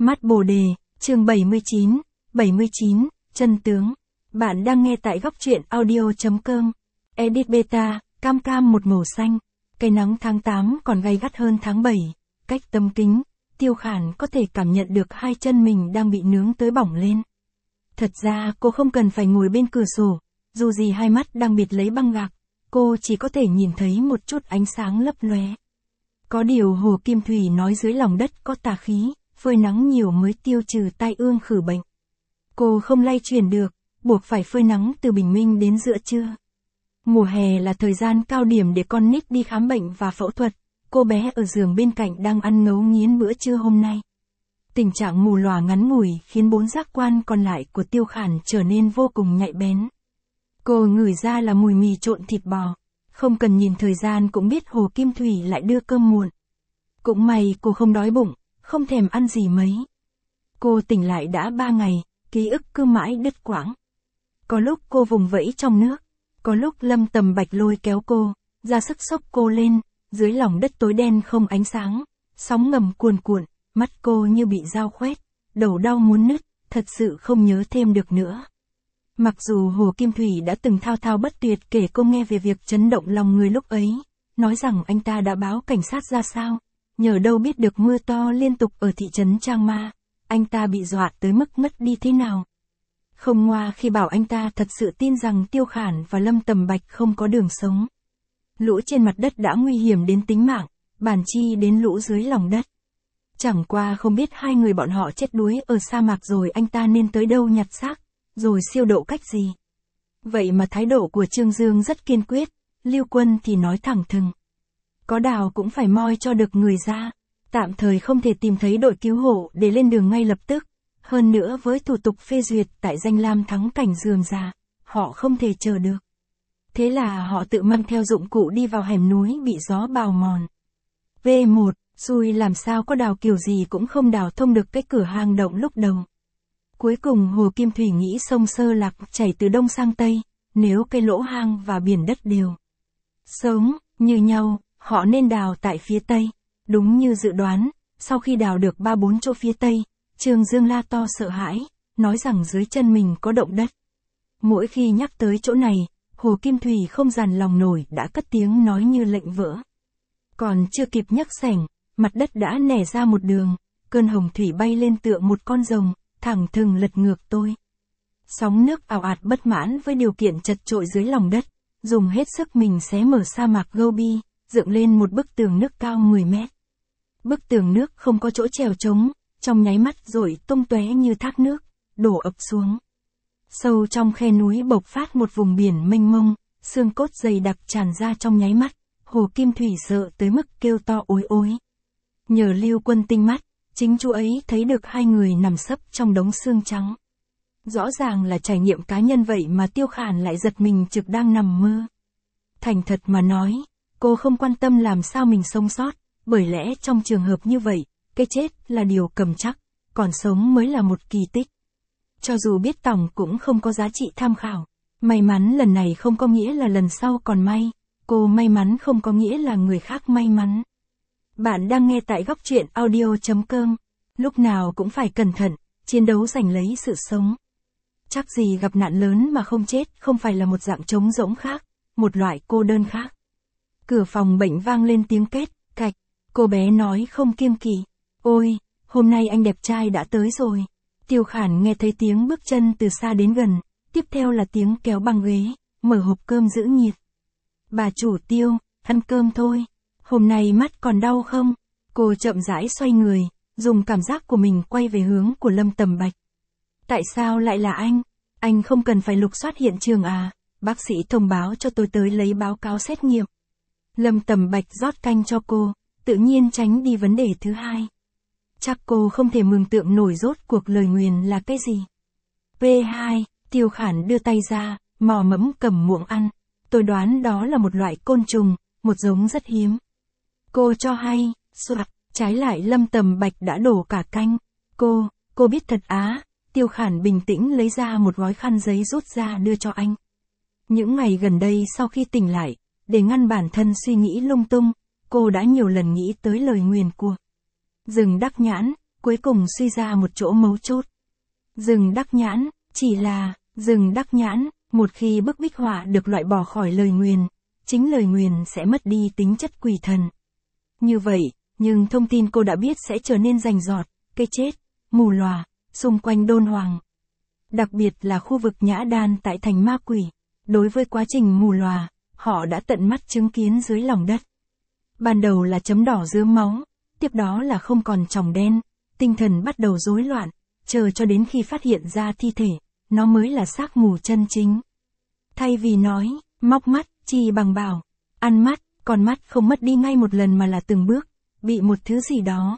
Mắt Bồ Đề, chương 79, chân tướng. Bạn đang nghe tại góc truyện audio.com. Edit beta, cam cam một màu xanh. Cái nắng tháng 8 còn gay gắt hơn tháng 7. Cách tấm kính, Tiêu Khản có thể cảm nhận được hai chân mình đang bị nướng tới bỏng lên. Thật ra cô không cần phải ngồi bên cửa sổ, dù gì hai mắt đang bịt lấy băng gạc, cô chỉ có thể nhìn thấy một chút ánh sáng lấp lóe. Có điều Hồ Kim Thủy nói dưới lòng đất có tà khí, phơi nắng nhiều mới tiêu trừ tai ương khử bệnh. Cô không lay chuyển được, buộc phải phơi nắng từ bình minh đến giữa trưa. Mùa hè là thời gian cao điểm để con nít đi khám bệnh và phẫu thuật, cô bé ở giường bên cạnh đang ăn ngấu nghiến bữa trưa hôm nay. Tình trạng mù lòa ngắn ngủi khiến bốn giác quan còn lại của Tiêu Khản trở nên vô cùng nhạy bén. Cô ngửi ra là mùi mì trộn thịt bò, không cần nhìn thời gian cũng biết Hồ Kim Thủy lại đưa cơm muộn. Cũng may cô không đói bụng, không thèm ăn gì mấy. Cô tỉnh lại đã 3 ngày, ký ức cứ mãi đứt quãng. Có lúc cô vùng vẫy trong nước, có lúc Lâm Tầm Bạch lôi kéo cô, ra sức xốc cô lên, dưới lòng đất tối đen không ánh sáng, sóng ngầm cuồn cuộn, mắt cô như bị dao khoét, đầu đau muốn nứt, thật sự không nhớ thêm được nữa. Mặc dù Hồ Kim Thủy đã từng thao thao bất tuyệt kể cô nghe về việc chấn động lòng người lúc ấy, nói rằng anh ta đã báo cảnh sát ra sao, nhờ đâu biết được mưa to liên tục ở thị trấn Trang Ma, anh ta bị dọa tới mức mất đi thế nào. Không ngoa khi bảo anh ta thật sự tin rằng Tiêu Khản và Lâm Tầm Bạch không có đường sống. Lũ trên mặt đất đã nguy hiểm đến tính mạng, bàn chi đến lũ dưới lòng đất. Chẳng qua không biết hai người bọn họ chết đuối ở sa mạc rồi anh ta nên tới đâu nhặt xác, rồi siêu độ cách gì. Vậy mà thái độ của Trương Dương rất kiên quyết, Lưu Quân thì nói thẳng thừng. Có đào cũng phải moi cho được người ra, tạm thời không thể tìm thấy đội cứu hộ để lên đường ngay lập tức. Hơn nữa với thủ tục phê duyệt tại danh lam thắng cảnh Dườm Già, họ không thể chờ được. Thế là họ tự mang theo dụng cụ đi vào hẻm núi bị gió bào mòn. V1, xui làm sao có đào kiểu gì cũng không đào thông được cái cửa hang động lúc đầu. Cuối cùng Hồ Kim Thủy nghĩ sông Sơ Lạc chảy từ đông sang tây, nếu cái lỗ hang và biển đất đều sống như nhau, họ nên đào tại phía tây. Đúng như dự đoán, sau khi đào được 3-4 chỗ phía tây, Trương Dương la to sợ hãi, nói rằng dưới chân mình có động đất. Mỗi khi nhắc tới chỗ này, Hồ Kim Thủy không dằn lòng nổi đã cất tiếng nói như lệnh vỡ. Còn chưa kịp nhấc xẻng, mặt đất đã nẻ ra một đường, cơn hồng thủy bay lên tựa một con rồng, thẳng thừng lật ngược tôi. Sóng nước ào ạt bất mãn với điều kiện chật chội dưới lòng đất, dùng hết sức mình xé mở sa mạc Gobi, dựng lên một bức tường nước cao 10 mét. Bức tường nước không có chỗ trèo trống, trong nháy mắt rội tung tóe như thác nước, đổ ập xuống. Sâu trong khe núi bộc phát một vùng biển mênh mông, xương cốt dày đặc tràn ra trong nháy mắt, Hồ Kim Thủy sợ tới mức kêu to ối ối. Nhờ Lưu Quân tinh mắt, chính chú ấy thấy được hai người nằm sấp trong đống xương trắng. Rõ ràng là trải nghiệm cá nhân vậy mà Tiêu Khản lại giật mình trực đang nằm mơ. Thành thật mà nói, cô không quan tâm làm sao mình sống sót, bởi lẽ trong trường hợp như vậy, cái chết là điều cầm chắc, còn sống mới là một kỳ tích. Cho dù biết tòng cũng không có giá trị tham khảo. May mắn lần này không có nghĩa là lần sau còn may, cô may mắn không có nghĩa là người khác may mắn. Bạn đang nghe tại góc truyện audio.com. Lúc nào cũng phải cẩn thận, chiến đấu giành lấy sự sống. Chắc gì gặp nạn lớn mà không chết không phải là một dạng trống rỗng khác, một loại cô đơn khác. Cửa phòng bệnh vang lên tiếng két, cạch, cô bé nói không kiêng kỵ. Ôi, hôm nay anh đẹp trai đã tới rồi. Tiêu Khản nghe thấy tiếng bước chân từ xa đến gần, tiếp theo là tiếng kéo băng ghế, mở hộp cơm giữ nhiệt. Bà chủ Tiêu, ăn cơm thôi. Hôm nay mắt còn đau không? Cô chậm rãi xoay người, dùng cảm giác của mình quay về hướng của Lâm Tầm Bạch. Tại sao lại là anh? Anh không cần phải lục soát hiện trường à? Bác sĩ thông báo cho tôi tới lấy báo cáo xét nghiệm. Lâm Tầm Bạch rót canh cho cô, tự nhiên tránh đi vấn đề thứ hai. Chắc cô không thể mường tượng nổi rốt cuộc lời nguyền là cái gì. P2, Tiêu Khản đưa tay ra, mò mẫm cầm muỗng ăn. Tôi đoán đó là một loại côn trùng, một giống rất hiếm. Cô cho hay, soạt, trái lại Lâm Tầm Bạch đã đổ cả canh. Cô biết thật á. Tiêu Khản bình tĩnh lấy ra một gói khăn giấy rút ra đưa cho anh. Những ngày gần đây sau khi tỉnh lại, để ngăn bản thân suy nghĩ lung tung, cô đã nhiều lần nghĩ tới lời nguyền của rừng Đắc Nhãn. cuối cùng suy ra một chỗ mấu chốt. Rừng đắc nhãn, chỉ là, rừng đắc nhãn, một khi bức bích họa được loại bỏ khỏi lời nguyền, chính lời nguyền sẽ mất đi tính chất quỷ thần. Như vậy, nhưng thông tin cô đã biết sẽ trở nên rành rọt, cây chết, mù lòa, xung quanh đôn hoàng. Đặc biệt là khu vực Nhã Đan tại thành ma quỷ, đối với quá trình mù lòa, họ đã tận mắt chứng kiến dưới lòng đất. Ban đầu là chấm đỏ rướm máu, tiếp đó là không còn tròng đen, tinh thần bắt đầu rối loạn, chờ cho đến khi phát hiện ra thi thể, nó mới là xác mù chân chính. Thay vì nói, móc mắt, chi bằng bảo, ăn mắt, con mắt không mất đi ngay một lần mà là từng bước, bị một thứ gì đó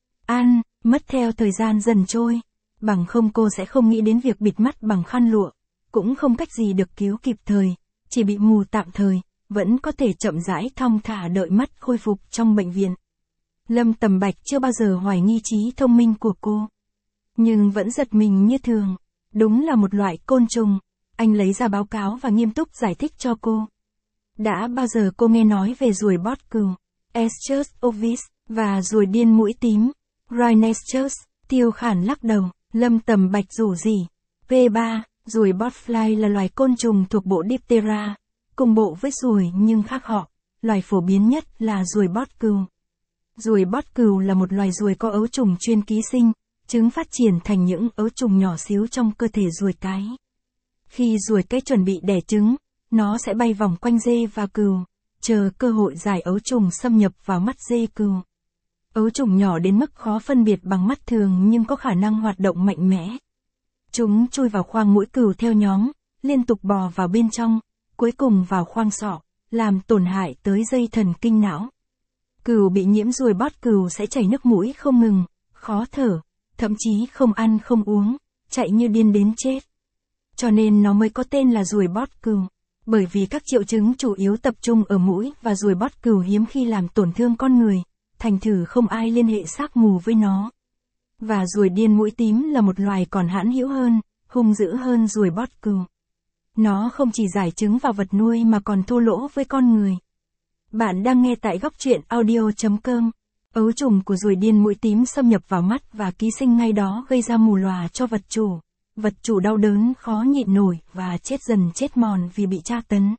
ăn, mất theo thời gian dần trôi. Bằng không cô sẽ không nghĩ đến việc bịt mắt bằng khăn lụa, cũng không cách gì được cứu kịp thời, chỉ bị mù tạm thời, vẫn có thể chậm rãi thong thả đợi mắt khôi phục trong bệnh viện. Lâm Tầm Bạch chưa bao giờ hoài nghi trí thông minh của cô, nhưng vẫn giật mình như thường. Đúng là một loại côn trùng. Anh lấy ra báo cáo và nghiêm túc giải thích cho cô. Đã bao giờ cô nghe nói về ruồi bót cừu, Eschus ovis, và ruồi điên mũi tím, Rhinoceros? Tiêu Khản lắc đầu. Lâm Tầm Bạch rủ rỉ. P3, ruồi botfly là loài côn trùng thuộc bộ Diptera, cùng bộ với ruồi nhưng khác họ. Loài phổ biến nhất là ruồi bót cừu. Ruồi bót cừu là một loài ruồi có ấu trùng chuyên ký sinh, trứng phát triển thành những ấu trùng nhỏ xíu trong cơ thể ruồi cái. Khi ruồi cái chuẩn bị đẻ trứng, nó sẽ bay vòng quanh dê và cừu, chờ cơ hội giải ấu trùng xâm nhập vào mắt dê cừu. Ấu trùng nhỏ đến mức khó phân biệt bằng mắt thường nhưng có khả năng hoạt động mạnh mẽ. Chúng chui vào khoang mũi cừu theo nhóm, liên tục bò vào bên trong, cuối cùng vào khoang sọ, làm tổn hại tới dây thần kinh não. Cừu bị nhiễm ruồi bót cừu sẽ chảy nước mũi không ngừng, khó thở, thậm chí không ăn không uống, chạy như điên đến chết. Cho nên nó mới có tên là ruồi bót cừu, bởi vì các triệu chứng chủ yếu tập trung ở mũi và ruồi bót cừu hiếm khi làm tổn thương con người, thành thử không ai liên hệ xác mù với nó. Và ruồi điên mũi tím là một loài còn hãn hữu hơn, hung dữ hơn ruồi bót cừu. Nó không chỉ giải trứng vào vật nuôi mà còn thô lỗ với con người. Bạn đang nghe tại góc truyện audio.com. Ấu trùng của ruồi điên mũi tím xâm nhập vào mắt và ký sinh ngay đó gây ra mù lòa cho vật chủ. Vật chủ đau đớn khó nhịn nổi và chết dần chết mòn vì bị tra tấn.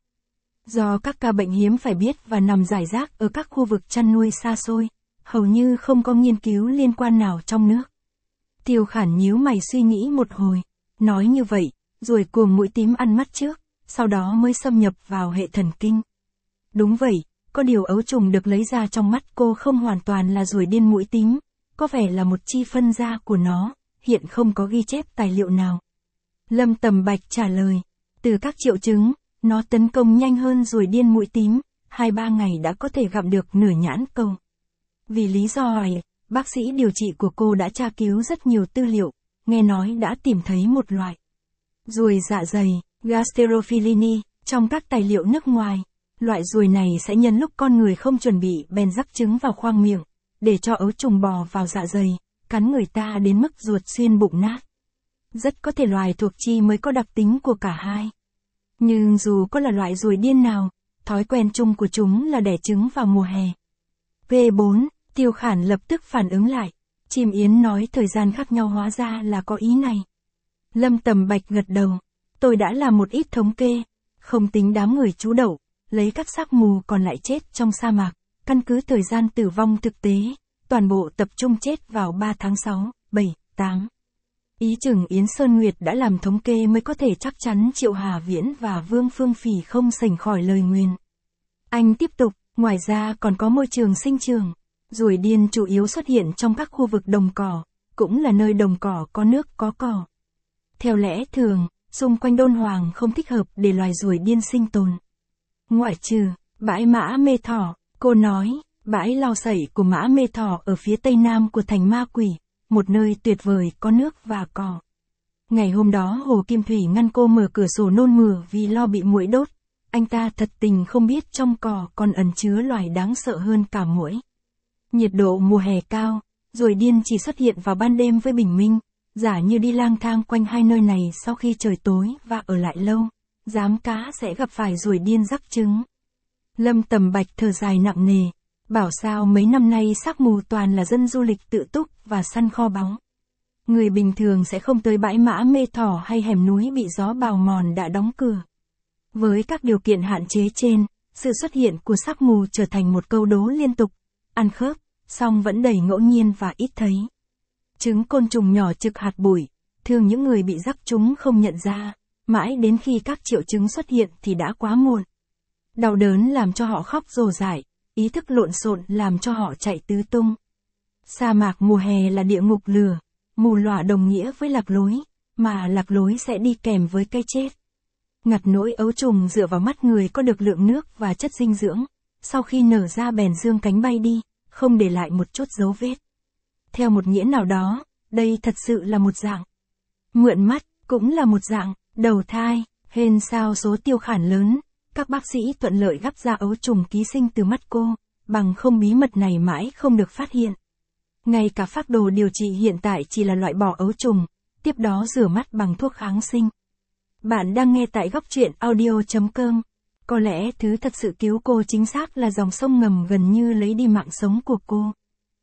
Do các ca bệnh hiếm phải biết và nằm rải rác ở các khu vực chăn nuôi xa xôi, hầu như không có nghiên cứu liên quan nào trong nước. Tiêu Khản nhíu mày suy nghĩ một hồi, nói như vậy, ruồi cuồng mũi tím ăn mắt trước, sau đó mới xâm nhập vào hệ thần kinh. Đúng vậy, có điều ấu trùng được lấy ra trong mắt cô không hoàn toàn là ruồi điên mũi tím, có vẻ là một chi phân gia của nó, hiện không có ghi chép tài liệu nào. Lâm Tầm Bạch trả lời, từ các triệu chứng, nó tấn công nhanh hơn ruồi điên mũi tím, 2-3 ngày đã có thể gặm được nửa nhãn cầu. Vì lý do ấy, bác sĩ điều trị của cô đã tra cứu rất nhiều tư liệu, nghe nói đã tìm thấy một loại ruồi dạ dày, Gasterophilini, trong các tài liệu nước ngoài. Loại ruồi này sẽ nhân lúc con người không chuẩn bị bèn rắc trứng vào khoang miệng, để cho ấu trùng bò vào dạ dày, cắn người ta đến mức ruột xuyên bụng nát. Rất có thể loài thuộc chi mới có đặc tính của cả hai. Nhưng dù có là loại ruồi điên nào, thói quen chung của chúng là đẻ trứng vào mùa hè. P4, Tiêu Khản lập tức phản ứng lại. Chim Yến nói thời gian khác nhau hóa ra là có ý này. Lâm Tầm Bạch gật đầu. Tôi đã làm một ít thống kê, không tính đám người trú đậu, lấy các xác mù còn lại chết trong sa mạc, căn cứ thời gian tử vong thực tế, toàn bộ tập trung chết vào 3 tháng 6, 7, 8. Ý chừng Yến Sơn Nguyệt đã làm thống kê mới có thể chắc chắn Triệu Hà Viễn và Vương Phương Phỉ không sành khỏi lời nguyền. Anh tiếp tục, ngoài ra còn có môi trường sinh trưởng. Ruồi điên chủ yếu xuất hiện trong các khu vực đồng cỏ, cũng là nơi đồng cỏ có nước có cỏ. Theo lẽ thường, xung quanh đôn hoàng không thích hợp để loài ruồi điên sinh tồn. Ngoại trừ, bãi Mã Mê Thỏ, cô nói, bãi lau sẩy của Mã Mê Thỏ ở phía tây nam của thành ma quỷ, một nơi tuyệt vời có nước và cỏ. Ngày hôm đó Hồ Kim Thủy ngăn cô mở cửa sổ nôn mửa vì lo bị muỗi đốt. Anh ta thật tình không biết trong cỏ còn ẩn chứa loài đáng sợ hơn cả muỗi. Nhiệt độ mùa hè cao, ruồi điên chỉ xuất hiện vào ban đêm với bình minh, giả như đi lang thang quanh hai nơi này sau khi trời tối và ở lại lâu, giám cá sẽ gặp phải ruồi điên rắc trứng. Lâm Tầm Bạch thở dài nặng nề, Bảo sao mấy năm nay Sắc Mù toàn là dân du lịch tự túc và săn kho báu. Người bình thường sẽ không tới bãi mã Mê Thỏ hay hẻm núi bị gió bào mòn đã đóng cửa. Với các điều kiện hạn chế trên, sự xuất hiện của Sắc Mù trở thành một câu đố liên tục, ăn khớp, song vẫn đầy ngẫu nhiên và ít thấy. Trứng côn trùng nhỏ trực hạt bụi, thường những người bị rắc chúng không nhận ra, mãi đến khi các triệu chứng xuất hiện thì đã quá muộn. Đau đớn làm cho họ khóc rồ rải, ý thức lộn xộn làm cho họ chạy tứ tung. Sa mạc mùa hè là địa ngục lửa, mù lòa đồng nghĩa với lạc lối, mà lạc lối sẽ đi kèm với cái chết. Ngặt nỗi ấu trùng dựa vào mắt người có được lượng nước và chất dinh dưỡng, sau khi nở ra bèn dương cánh bay đi, không để lại một chút dấu vết. Theo một nghĩa nào đó, đây thật sự là một dạng mượn mắt, cũng là một dạng đầu thai. Hên sao số Tiêu Khản lớn, các bác sĩ thuận lợi gắp ra ấu trùng ký sinh từ mắt cô, bằng không bí mật này mãi không được phát hiện. Ngay cả phác đồ điều trị hiện tại chỉ là loại bỏ ấu trùng, tiếp đó rửa mắt bằng thuốc kháng sinh. Bạn đang nghe tại góc truyện audio.com. Có lẽ thứ thật sự cứu cô chính xác là dòng sông ngầm gần như lấy đi mạng sống của cô.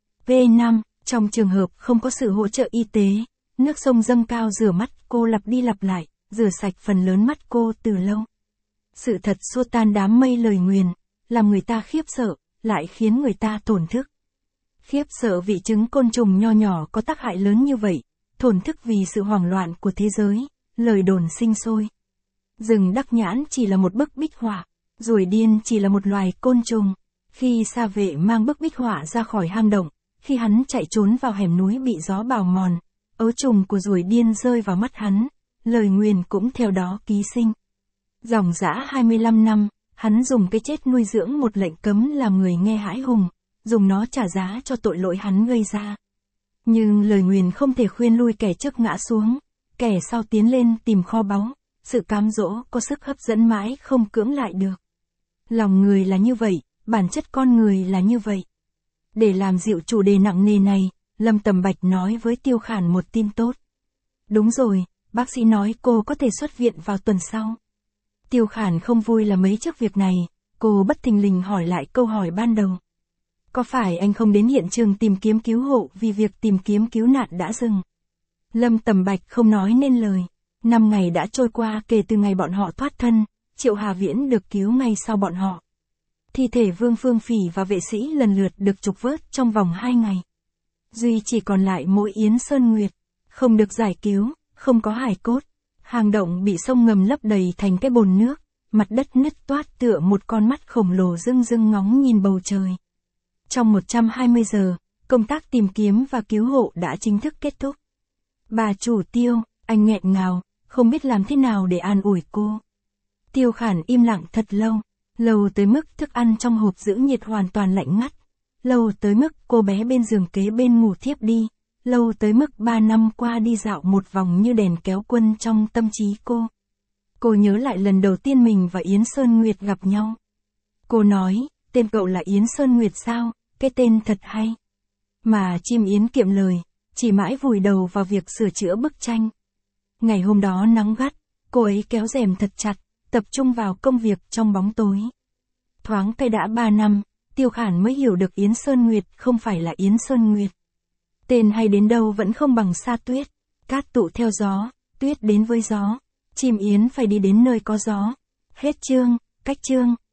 V5, trong trường hợp không có sự hỗ trợ y tế, nước sông dâng cao rửa mắt cô lặp đi lặp lại, rửa sạch phần lớn mắt cô từ lâu. Sự thật xua tan đám mây lời nguyền, làm người ta khiếp sợ, lại khiến người ta thổn thức. Khiếp sợ vì trứng côn trùng nho nhỏ có tác hại lớn như vậy, thổn thức vì sự hoảng loạn của thế giới, lời đồn sinh sôi. Rừng Đắc Nhãn chỉ là một bức bích họa, ruồi điên chỉ là một loài côn trùng. Khi Sa Vệ mang bức bích họa ra khỏi hang động, khi hắn chạy trốn vào hẻm núi bị gió bào mòn, ấu trùng của ruồi điên rơi vào mắt hắn, lời nguyền cũng theo đó ký sinh. Dòng dã 25 năm, hắn dùng cái chết nuôi dưỡng một lệnh cấm làm người nghe hãi hùng, dùng nó trả giá cho tội lỗi hắn gây ra. Nhưng lời nguyền không thể khuyên lui kẻ trước ngã xuống, kẻ sau tiến lên tìm kho báu, sự cám dỗ có sức hấp dẫn mãi không cưỡng lại được. Lòng người là như vậy, bản chất con người là như vậy. Để làm dịu chủ đề nặng nề này, Lâm Tầm Bạch nói với Tiêu Khản một tin tốt. Đúng rồi, bác sĩ nói cô có thể xuất viện vào tuần sau. Tiêu Khản không vui là mấy trước việc này, cô bất thình lình hỏi lại câu hỏi ban đầu. Có phải anh không đến hiện trường tìm kiếm cứu hộ vì việc tìm kiếm cứu nạn đã dừng? Lâm Tầm Bạch không nói nên lời. 5 ngày đã trôi qua kể từ ngày bọn họ thoát thân, Triệu Hà Viễn được cứu ngay sau bọn họ. Thi thể Vương Phương Phỉ và vệ sĩ lần lượt được trục vớt trong vòng 2 ngày. Duy chỉ còn lại mỗi Yến Sơn Nguyệt, không được giải cứu, không có hài cốt. Hang động bị sông ngầm lấp đầy thành cái bồn nước, mặt đất nứt toát tựa một con mắt khổng lồ rưng rưng ngóng nhìn bầu trời. Trong 120 giờ, công tác tìm kiếm và cứu hộ đã chính thức kết thúc. Bà chủ Tiêu, anh nghẹn ngào, không biết làm thế nào để an ủi cô. Tiêu Khản im lặng thật lâu, lâu tới mức thức ăn trong hộp giữ nhiệt hoàn toàn lạnh ngắt, lâu tới mức cô bé bên giường kế bên ngủ thiếp đi, lâu tới mức 3 năm qua đi dạo một vòng như đèn kéo quân trong tâm trí cô. Cô nhớ lại lần đầu tiên mình và Yến Sơn Nguyệt gặp nhau. Cô nói, tên cậu là Yến Sơn Nguyệt sao, cái tên thật hay. Mà chim Yến kiệm lời, chỉ mãi vùi đầu vào việc sửa chữa bức tranh. Ngày hôm đó nắng gắt, cô ấy kéo rèm thật chặt, tập trung vào công việc trong bóng tối. Thoáng cái đã 3 năm, Tiêu Khản mới hiểu được Yến Sơn Nguyệt không phải là Yến Sơn Nguyệt. Tên hay đến đâu vẫn không bằng sa tuyết, cát tụ theo gió, tuyết đến với gió, chim Yến phải đi đến nơi có gió. Hết chương, cách chương.